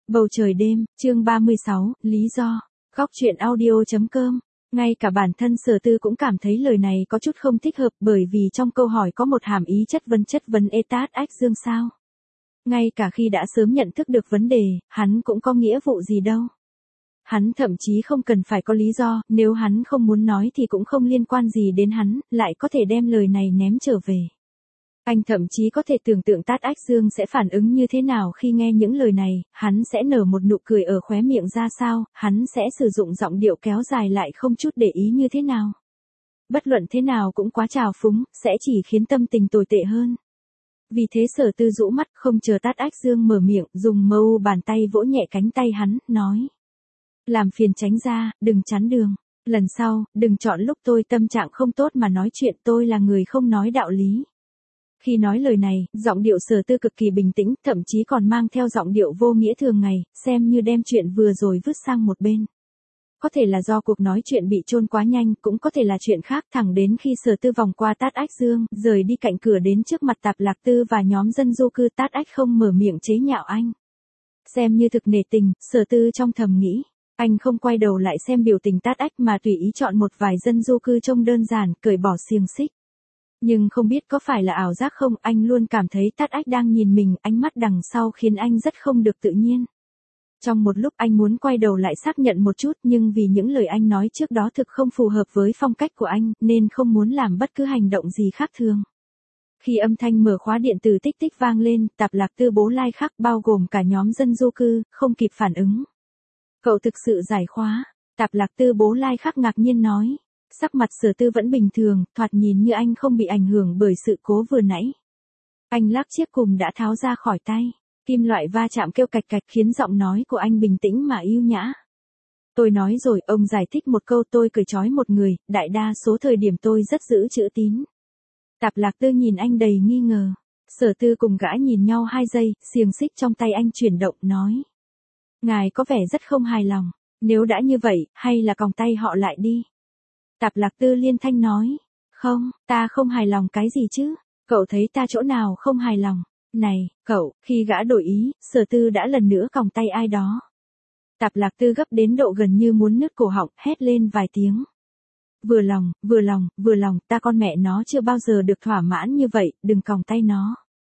Bầu trời đêm, chương 36, lý do. Góc truyện audio.com. Ngay cả bản thân Sở Tư cũng cảm thấy lời này có chút không thích hợp, bởi vì trong câu hỏi có một hàm ý chất vấn Tát Ách Dương sao. Ngay cả khi đã sớm nhận thức được vấn đề, hắn cũng có nghĩa vụ gì đâu. Hắn thậm chí không cần phải có lý do, nếu hắn không muốn nói thì cũng không liên quan gì đến hắn, lại có thể đem lời này ném trở về. Anh thậm chí có thể tưởng tượng Tát Ách Dương sẽ phản ứng như thế nào khi nghe những lời này, hắn sẽ nở một nụ cười ở khóe miệng ra sao, hắn sẽ sử dụng giọng điệu kéo dài lại không chút để ý như thế nào. Bất luận thế nào cũng quá trào phúng, sẽ chỉ khiến tâm tình tồi tệ hơn. Vì thế Sở Tư rũ mắt không chờ Tát Ách Dương mở miệng, dùng mâu bàn tay vỗ nhẹ cánh tay hắn, nói. Làm phiền tránh ra, đừng chắn đường. Lần sau, đừng chọn lúc tôi tâm trạng không tốt mà nói chuyện, tôi là người không nói đạo lý. Khi nói lời này, giọng điệu Sở Tư cực kỳ bình tĩnh, thậm chí còn mang theo giọng điệu vô nghĩa thường ngày, xem như đem chuyện vừa rồi vứt sang một bên. Có thể là do cuộc nói chuyện bị chôn quá nhanh, cũng có thể là chuyện khác, thẳng đến khi Sở Tư vòng qua Tát Ách Dương, rời đi cạnh cửa đến trước mặt Tạp Lạc Tư và nhóm dân du cư, Tát Ách không mở miệng chế nhạo anh. Xem như thực nể tình, Sở Tư trong thầm nghĩ. Anh không quay đầu lại xem biểu tình Tát Ách mà tùy ý chọn một vài dân du cư trông đơn giản, cởi bỏ xiềng xích. Nhưng không biết có phải là ảo giác không, anh luôn cảm thấy Tát Ách đang nhìn mình, ánh mắt đằng sau khiến anh rất không được tự nhiên. Trong một lúc anh muốn quay đầu lại xác nhận một chút, nhưng vì những lời anh nói trước đó thực không phù hợp với phong cách của anh, nên không muốn làm bất cứ hành động gì khác thường. Khi âm thanh mở khóa điện tử tích tích vang lên, Tạp Lạc Tư bố lai khác bao gồm cả nhóm dân du cư, không kịp phản ứng. Cậu thực sự giải khóa, Tạp Lạc Tư bố lai khác ngạc nhiên nói. Sắc mặt Sở Tư vẫn bình thường, thoạt nhìn như anh không bị ảnh hưởng bởi sự cố vừa nãy. Anh lắc chiếc cùm đã tháo ra khỏi tay. Kim loại va chạm kêu cạch cạch khiến giọng nói của anh bình tĩnh mà ưu nhã. Tôi nói rồi, ông giải thích một câu, tôi cởi trói một người, đại đa số thời điểm tôi rất giữ chữ tín. Tạp Lạc Tư nhìn anh đầy nghi ngờ. Sở Tư cùng gã nhìn nhau 2 giây, xiềng xích trong tay anh chuyển động, nói. Ngài có vẻ rất không hài lòng, nếu đã như vậy, hay là còng tay họ lại đi. Tạp Lạc Tư liên thanh nói. Không, ta không hài lòng cái gì chứ, cậu thấy ta chỗ nào không hài lòng. Này, cậu, khi gã đổi ý, Sở Tư đã lần nữa còng tay ai đó. Tạp Lạc Tư gấp đến độ gần như muốn nứt cổ họng, hét lên vài tiếng. Vừa lòng, ta con mẹ nó chưa bao giờ được thỏa mãn như vậy, đừng còng tay nó.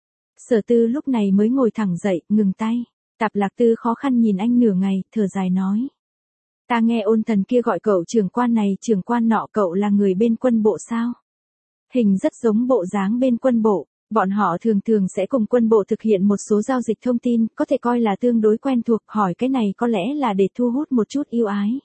Sở Tư lúc này mới ngồi thẳng dậy, ngừng tay. Tạp Lạc Tư khó khăn nhìn anh nửa ngày, thở dài nói. Ta nghe Ôn Thần kia gọi cậu trưởng quan này, trưởng quan nọ, cậu là người bên quân bộ sao? Hình rất giống bộ dáng bên quân bộ. Bọn họ thường sẽ cùng quân bộ thực hiện một số giao dịch thông tin, có thể coi là tương đối quen thuộc, hỏi cái này có lẽ là để thu hút một chút yêu ái.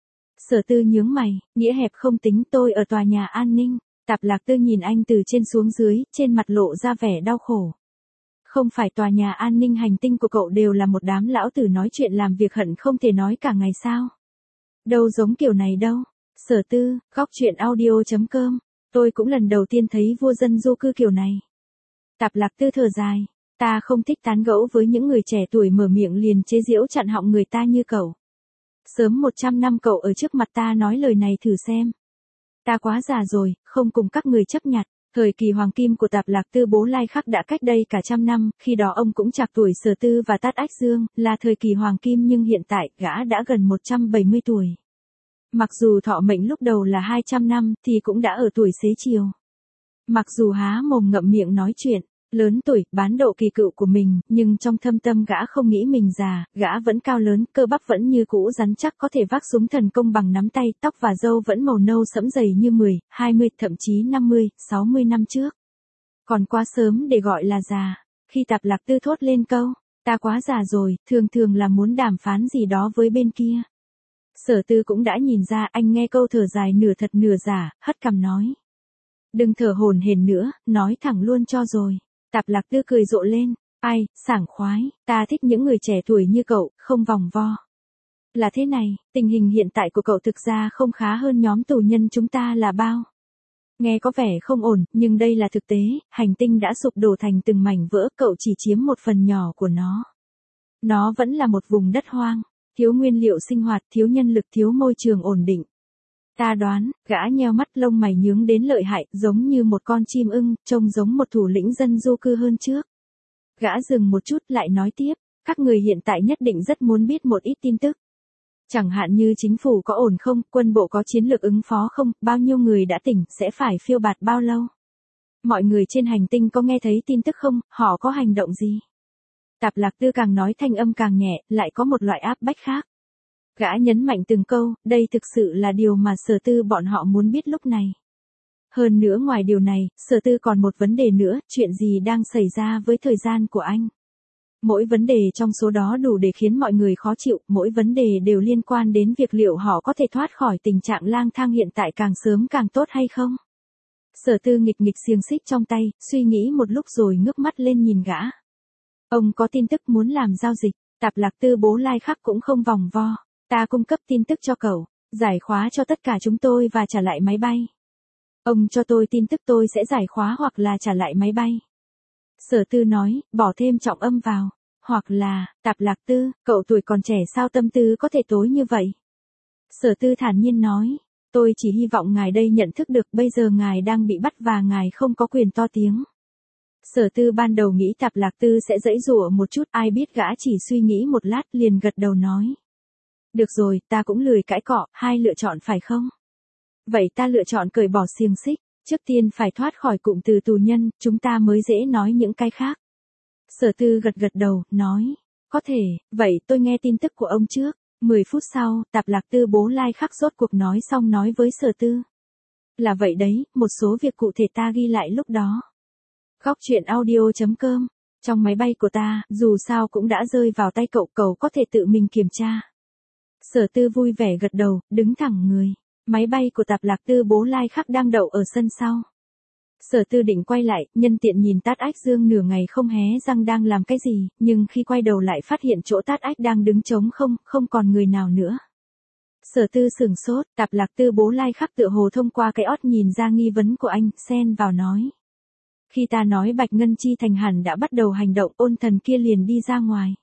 Sở Tư nhướng mày, nghĩa hẹp không tính, tôi ở tòa nhà an ninh. Tạp Lạc Tư nhìn anh từ trên xuống dưới, trên mặt lộ ra vẻ đau khổ. Không phải tòa nhà an ninh hành tinh của cậu đều là một đám lão tử nói chuyện làm việc hận không thể nói cả ngày sao? Đâu giống kiểu này đâu. Sở Tư, góc truyện audio.com. Tôi cũng lần đầu tiên thấy vua dân du cư kiểu này. Tạp Lạc Tư thở dài. Ta không thích tán gẫu với những người trẻ tuổi mở miệng liền chế giễu chặn họng người ta như cậu. Sớm 100 năm cậu ở trước mặt ta nói lời này thử xem. Ta quá già rồi, không cùng các người chấp nhặt. Thời kỳ hoàng kim của Tạp Lạc Tư bố lai khắc đã cách đây cả 100 năm, khi đó ông cũng trạc tuổi Sở Tư và Tát Ách Dương, là thời kỳ hoàng kim, nhưng hiện tại, gã đã gần 170 tuổi. Mặc dù thọ mệnh lúc đầu là 200 năm, thì cũng đã ở tuổi xế chiều. Mặc dù há mồm ngậm miệng nói chuyện, lớn tuổi, bán độ kỳ cựu của mình, nhưng trong thâm tâm gã không nghĩ mình già, gã vẫn cao lớn, cơ bắp vẫn như cũ rắn chắc, có thể vác súng thần công bằng nắm tay, tóc và râu vẫn màu nâu sẫm dày như 10, 20, thậm chí 50, 60 năm trước. Còn quá sớm để gọi là già. Khi Tạp Lạc Tư thốt lên câu, ta quá già rồi, thường là muốn đàm phán gì đó với bên kia. Sở Tư cũng đã nhìn ra, anh nghe câu thở dài nửa thật nửa giả, hất cằm nói. Đừng thở hổn hển nữa, nói thẳng luôn cho rồi. Tạp Lạc Tư cười rộ lên. Ai, sảng khoái, ta thích những người trẻ tuổi như cậu, không vòng vo. Là thế này, tình hình hiện tại của cậu thực ra không khá hơn nhóm tù nhân chúng ta là bao. Nghe có vẻ không ổn, nhưng đây là thực tế, hành tinh đã sụp đổ thành từng mảnh vỡ, cậu chỉ chiếm một phần nhỏ của nó. Nó vẫn là một vùng đất hoang, thiếu nguyên liệu sinh hoạt, thiếu nhân lực, thiếu môi trường ổn định. Ta đoán, gã nheo mắt, lông mày nhướng đến lợi hại, giống như một con chim ưng, trông giống một thủ lĩnh dân du cư hơn trước. Gã dừng một chút lại nói tiếp, Các người hiện tại nhất định rất muốn biết một ít tin tức. Chẳng hạn như chính phủ có ổn không, quân bộ có chiến lược ứng phó không, bao nhiêu người đã tỉnh, sẽ phải phiêu bạt bao lâu. Mọi người trên hành tinh có nghe thấy tin tức không, họ có hành động gì. Tạp Lạc Tư càng nói thanh âm càng nhẹ, lại có một loại áp bách khác. Gã nhấn mạnh từng câu, đây thực sự là điều mà Sở Tư bọn họ muốn biết lúc này. Hơn nữa ngoài điều này, Sở Tư còn một vấn đề nữa, chuyện gì đang xảy ra với thời gian của anh. Mỗi vấn đề trong số đó đủ để khiến mọi người khó chịu, mỗi vấn đề đều liên quan đến việc liệu họ có thể thoát khỏi tình trạng lang thang hiện tại càng sớm càng tốt hay không. Sở Tư nghịch nghịch xiềng xích trong tay, suy nghĩ một lúc rồi ngước mắt lên nhìn gã. Ông có tin tức muốn làm giao dịch, Tạp Lạc Tư bố lai khắc cũng không vòng vo. Ta cung cấp tin tức cho cậu, giải khóa cho tất cả chúng tôi và trả lại máy bay. Ông cho tôi tin tức tôi sẽ giải khóa hoặc là trả lại máy bay. Sở Tư nói, bỏ thêm trọng âm vào. Hoặc là, Tạp Lạc Tư, cậu tuổi còn trẻ sao tâm tư có thể tối như vậy? Sở Tư thản nhiên nói, tôi chỉ hy vọng ngài đây nhận thức được bây giờ ngài đang bị bắt và ngài không có quyền to tiếng. Sở Tư ban đầu nghĩ Tạp Lạc Tư sẽ giãy giụa một chút, ai biết gã chỉ suy nghĩ một lát liền gật đầu nói. Được rồi, ta cũng lười cãi cọ, hai lựa chọn phải không? Vậy ta lựa chọn cởi bỏ xiềng xích, trước tiên phải thoát khỏi cụm từ tù nhân, chúng ta mới dễ nói những cái khác. Sở Tư gật gật đầu, nói, có thể, vậy tôi nghe tin tức của ông trước. 10 phút sau, Tạp Lạc Tư bố lai khắc rốt cuộc nói xong nói với Sở Tư. Là vậy đấy, một số việc cụ thể ta ghi lại lúc đó. Góc truyện audio.com, trong máy bay của ta, dù sao cũng đã rơi vào tay cậu, cậu có thể tự mình kiểm tra. Sở Tư vui vẻ gật đầu, đứng thẳng người. Máy bay của Tạp Lạc Tư bố lai khắc đang đậu ở sân sau. Sở Tư định quay lại, nhân tiện nhìn Tát Ách Dương nửa ngày không hé răng đang làm cái gì, nhưng khi quay đầu lại phát hiện chỗ Tát Ách đang đứng trống không, không còn người nào nữa. Sở Tư sửng sốt, Tạp Lạc Tư bố lai khắc tựa hồ thông qua cái ót nhìn ra nghi vấn của anh, xen vào nói. Khi ta nói Bạch Ngân Chi Thành hẳn đã bắt đầu hành động, ôn thần kia liền đi ra ngoài.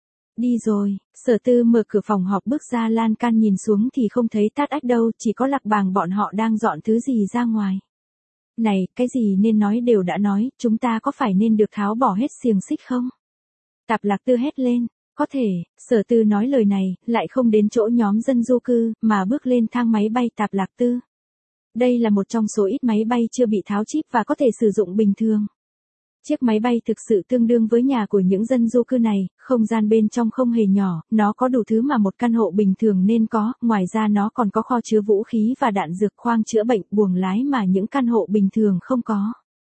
Đi rồi, Sở Tư mở cửa phòng họp bước ra lan can nhìn xuống thì không thấy Tát Ách đâu, chỉ có Lạc Bàng bọn họ đang dọn thứ gì ra ngoài. Này, cái gì nên nói đều đã nói, chúng ta có phải nên được tháo bỏ hết xiềng xích không? Tạp Lạc Tư hét lên, có thể, Sở Tư nói lời này, lại không đến chỗ nhóm dân du cư, mà bước lên thang máy bay Tạp Lạc Tư. Đây là một trong số ít máy bay chưa bị tháo chip và có thể sử dụng bình thường. Chiếc máy bay thực sự tương đương với nhà của những dân du cư này, không gian bên trong không hề nhỏ, nó có đủ thứ mà một căn hộ bình thường nên có, ngoài ra nó còn có kho chứa vũ khí và đạn dược, khoang chữa bệnh, buồng lái mà những căn hộ bình thường không có.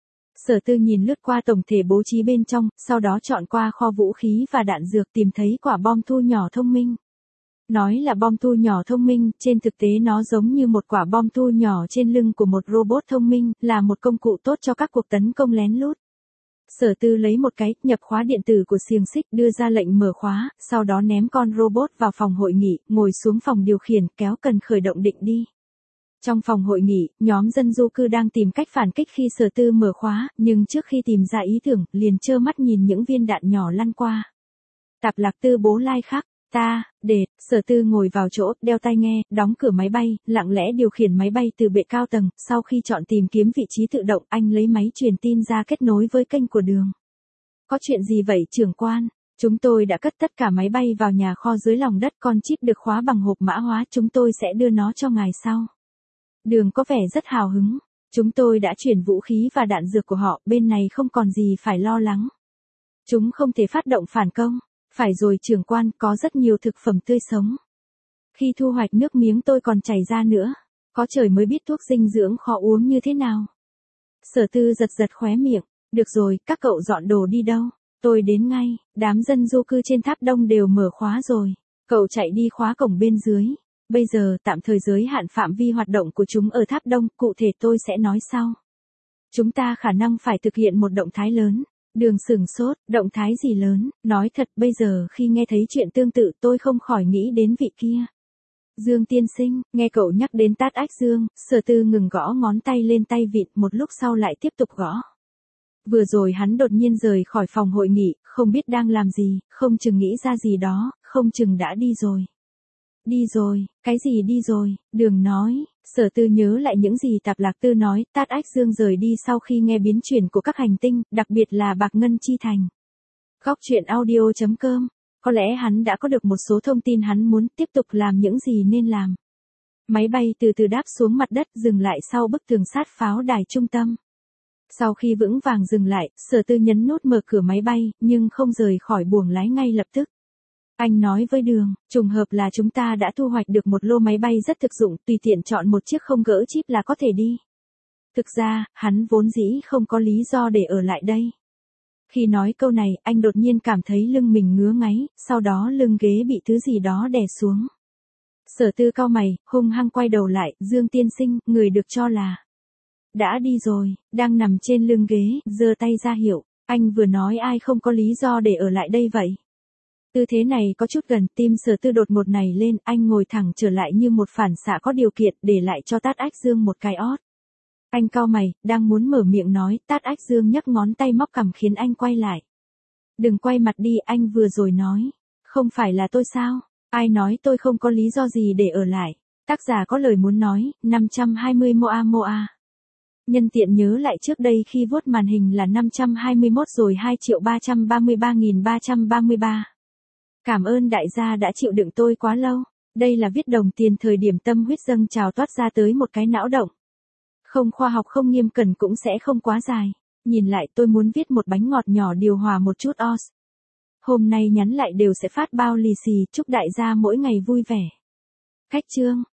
Sở Tư nhìn lướt qua tổng thể bố trí bên trong, sau đó chọn qua kho vũ khí và đạn dược tìm thấy quả bom thu nhỏ thông minh. Nói là bom thu nhỏ thông minh, trên thực tế nó giống như một quả bom thu nhỏ trên lưng của một robot thông minh, là một công cụ tốt cho các cuộc tấn công lén lút. Sở Tư lấy một cái, nhập khóa điện tử của xiềng xích, đưa ra lệnh mở khóa, sau đó ném con robot vào phòng hội nghị, ngồi xuống phòng điều khiển, kéo cần khởi động định đi. Trong phòng hội nghị, nhóm dân du cư đang tìm cách phản kích khi Sở Tư mở khóa, nhưng trước khi tìm ra ý tưởng, liền trơ mắt nhìn những viên đạn nhỏ lăn qua. Tạp Lạc Tư bố lai khắc, Sở Tư ngồi vào chỗ, đeo tai nghe, đóng cửa máy bay, lặng lẽ điều khiển máy bay từ bệ cao tầng, sau khi chọn tìm kiếm vị trí tự động, anh lấy máy truyền tin ra kết nối với kênh của đường. Có chuyện gì vậy trưởng quan? Chúng tôi đã cất tất cả máy bay vào nhà kho dưới lòng đất, con chip được khóa bằng hộp mã hóa, chúng tôi sẽ đưa nó cho ngài sau. Đường có vẻ rất hào hứng. Chúng tôi đã chuyển vũ khí và đạn dược của họ, bên này không còn gì phải lo lắng. Chúng không thể phát động phản công. Phải rồi trưởng quan, có rất nhiều thực phẩm tươi sống. Khi thu hoạch nước miếng tôi còn chảy ra nữa. Có trời mới biết thuốc dinh dưỡng khó uống như thế nào. Sở Tư giật giật khóe miệng. Được rồi, các cậu dọn đồ đi đâu? Tôi đến ngay, đám dân du cư trên tháp đông đều mở khóa rồi. Cậu chạy đi khóa cổng bên dưới. Bây giờ tạm thời giới hạn phạm vi hoạt động của chúng ở tháp đông, cụ thể tôi sẽ nói sau. Chúng ta khả năng phải thực hiện một động thái lớn. Đường sửng sốt, động thái gì lớn, nói thật bây giờ khi nghe thấy chuyện tương tự tôi không khỏi nghĩ đến vị kia. Dương tiên sinh, nghe cậu nhắc đến Tát Ách Dương, Sở Tư ngừng gõ ngón tay lên tay vịn, một lúc sau lại tiếp tục gõ. Vừa rồi hắn đột nhiên rời khỏi phòng hội nghị, không biết đang làm gì, không chừng nghĩ ra gì đó, không chừng đã đi rồi. Đi rồi, cái gì đi rồi, Đường nói. Sở Tư nhớ lại những gì Tạp Lạc Tư nói, Tát Ách Dương rời đi sau khi nghe biến chuyển của các hành tinh, đặc biệt là Bạch Ngân Chi Thành. Góc truyện audio.com Có lẽ hắn đã có được một số thông tin hắn muốn tiếp tục làm những gì nên làm. Máy bay từ từ đáp xuống mặt đất dừng lại sau bức tường sát pháo đài trung tâm. Sau khi vững vàng dừng lại, Sở Tư nhấn nút mở cửa máy bay, nhưng không rời khỏi buồng lái ngay lập tức. Anh nói với Đường, trùng hợp là chúng ta đã thu hoạch được một lô máy bay rất thực dụng, tùy tiện chọn một chiếc không gỡ chip là có thể đi. Thực ra, hắn vốn dĩ không có lý do để ở lại đây. Khi nói câu này, anh đột nhiên cảm thấy lưng mình ngứa ngáy, sau đó lưng ghế bị thứ gì đó đè xuống. Sở Tư cau mày, hung hăng quay đầu lại, Dương tiên sinh, người được cho là đã đi rồi, đang nằm trên lưng ghế, giơ tay ra hiệu, anh vừa nói ai không có lý do để ở lại đây vậy. Tư thế này có chút gần, tim Sở Tư đột ngột này lên, anh ngồi thẳng trở lại như một phản xạ có điều kiện, để lại cho Tát Ách Dương một cái ót. Anh cau mày, đang muốn mở miệng nói, Tát Ách Dương nhấc ngón tay móc cằm khiến anh quay lại. Đừng quay mặt đi, anh vừa rồi nói. Không phải là tôi sao? Ai nói tôi không có lý do gì để ở lại? Tác giả có lời muốn nói, 520 moa. Nhân tiện nhớ lại trước đây khi vuốt màn hình là 521 rồi 2.333.333. Cảm ơn đại gia đã chịu đựng tôi quá lâu. Đây là viết đồng tiền thời điểm tâm huyết dâng trào toát ra tới một cái não động. Không khoa học không nghiêm cẩn cũng sẽ không quá dài. Nhìn lại tôi muốn viết một bánh ngọt nhỏ điều hòa một chút os. Hôm nay nhắn lại đều sẽ phát bao lì xì, chúc đại gia mỗi ngày vui vẻ. Cách chương